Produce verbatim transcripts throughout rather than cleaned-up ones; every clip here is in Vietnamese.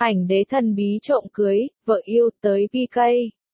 Ảnh đế thần bí trộm cưới, vợ yêu tới pê ca.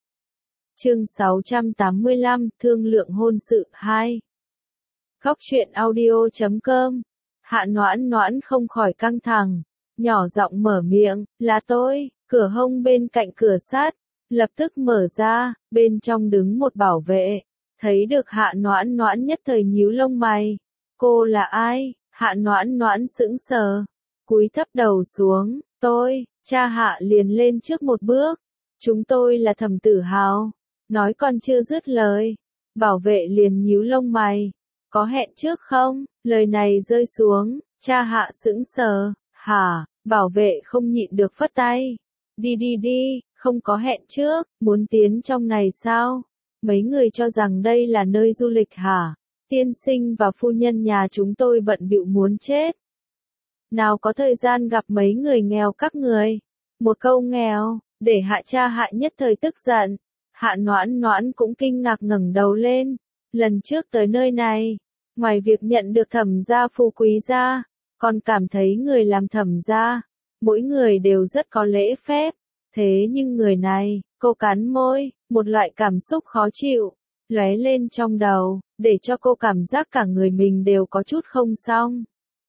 Chương sáu trăm tám mươi lăm, thương lượng hôn sự hai. Góc truyện audio chấm com. Hạ Noãn Noãn không khỏi căng thẳng, nhỏ giọng mở miệng, là tôi. Cửa hông bên cạnh cửa sắt lập tức mở ra, bên trong đứng một bảo vệ. Thấy được Hạ Noãn Noãn nhất thời nhíu lông mày. Cô là ai? Hạ Noãn Noãn sững sờ, cúi thấp đầu xuống. Tôi, cha Hạ liền lên trước một bước. Chúng tôi là Thẩm Tử Hào. Nói còn chưa dứt lời, bảo vệ liền nhíu lông mày. Có hẹn trước không? Lời này rơi xuống, cha Hạ sững sờ. Hả? Bảo vệ không nhịn được phất tay. Đi đi đi, không có hẹn trước, muốn tiến trong này sao? Mấy người cho rằng đây là nơi du lịch hả? Tiên sinh và phu nhân nhà chúng tôi bận bịu muốn chết. Nào có thời gian gặp mấy người nghèo các người. Một câu nghèo, để Hạ cha Hạ nhất thời tức giận. Hạ Noãn Noãn cũng kinh ngạc ngẩng đầu lên. Lần trước tới nơi này, ngoài việc nhận được Thẩm gia phú quý gia, còn cảm thấy người làm Thẩm gia, mỗi người đều rất có lễ phép. Thế nhưng người này, cô cắn môi, một loại cảm xúc khó chịu lóe lên trong đầu, để cho cô cảm giác cả người mình đều có chút không xong.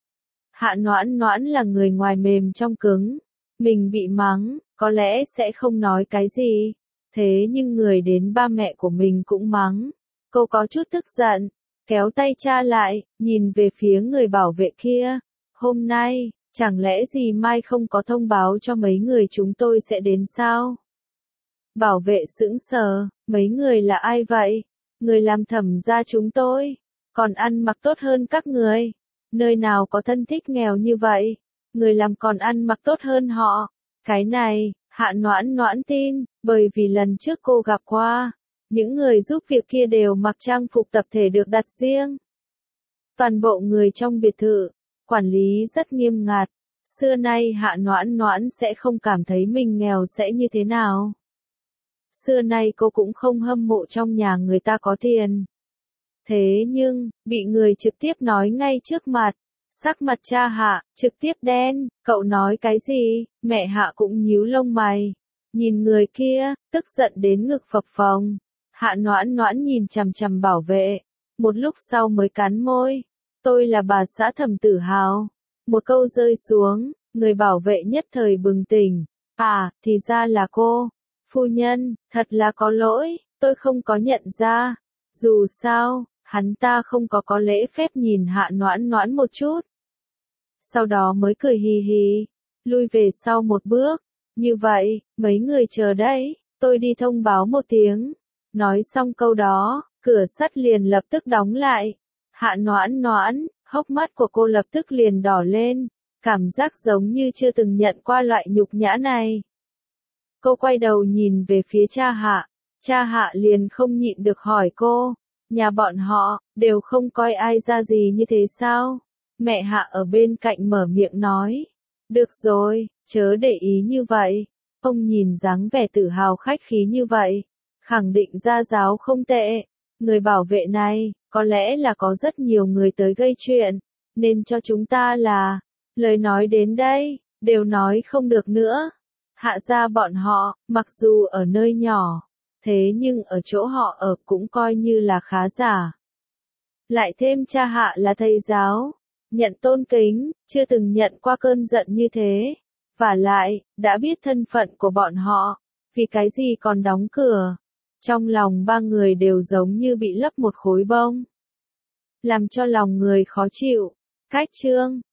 Hạ Noãn Noãn là người ngoài mềm trong cứng, mình bị mắng, có lẽ sẽ không nói cái gì. Thế nhưng người đến ba mẹ của mình cũng mắng. Cô có chút tức giận, kéo tay cha lại, nhìn về phía người bảo vệ kia. Hôm nay, chẳng lẽ dì Mai không có thông báo cho mấy người chúng tôi sẽ đến sao? Bảo vệ sững sờ, mấy người là ai vậy? Người làm Thẩm gia chúng tôi, còn ăn mặc tốt hơn các người. Nơi nào có thân thích nghèo như vậy? Người làm còn ăn mặc tốt hơn họ. Cái này, Hạ Noãn Noãn tin, bởi vì lần trước cô gặp qua, những người giúp việc kia đều mặc trang phục tập thể được đặt riêng. Toàn bộ người trong biệt thự, quản lý rất nghiêm ngặt. Xưa nay Hạ Noãn Noãn sẽ không cảm thấy mình nghèo sẽ như thế nào. Xưa nay cô cũng không hâm mộ trong nhà người ta có tiền. Thế nhưng, bị người trực tiếp nói ngay trước mặt. Sắc mặt cha Hạ, trực tiếp đen, cậu nói cái gì? Mẹ Hạ cũng nhíu lông mày. Nhìn người kia, tức giận đến ngực phập phồng. Hạ Noãn Noãn nhìn chằm chằm bảo vệ. Một lúc sau mới cắn môi. Tôi là bà xã Thẩm Tử Hào. Một câu rơi xuống, người bảo vệ nhất thời bừng tỉnh. À, thì ra là cô. Phu nhân, thật là có lỗi, tôi không có nhận ra. Dù sao, hắn ta không có có lễ phép nhìn Hạ Noãn Noãn một chút. Sau đó mới cười hì hì, lui về sau một bước. Như vậy, mấy người chờ đấy, tôi đi thông báo một tiếng. Nói xong câu đó, cửa sắt liền lập tức đóng lại. Hạ Noãn Noãn, hốc mắt của cô lập tức liền đỏ lên, cảm giác giống như chưa từng nhận qua loại nhục nhã này. Cô quay đầu nhìn về phía cha Hạ, cha Hạ liền không nhịn được hỏi cô, nhà bọn họ, đều không coi ai ra gì như thế sao? Mẹ Hạ ở bên cạnh mở miệng nói, được rồi, chớ để ý như vậy. Ông nhìn dáng vẻ tự hào khách khí như vậy, khẳng định gia giáo không tệ. Người bảo vệ này, có lẽ là có rất nhiều người tới gây chuyện, nên cho chúng ta là, lời nói đến đây, đều nói không được nữa. Hạ gia bọn họ, mặc dù ở nơi nhỏ, thế nhưng ở chỗ họ ở cũng coi như là khá giả. Lại thêm cha Hạ là thầy giáo, nhận tôn kính, chưa từng nhận qua cơn giận như thế. Vả lại, đã biết thân phận của bọn họ, vì cái gì còn đóng cửa. Trong lòng ba người đều giống như bị lấp một khối bông, làm cho lòng người khó chịu. Cách chương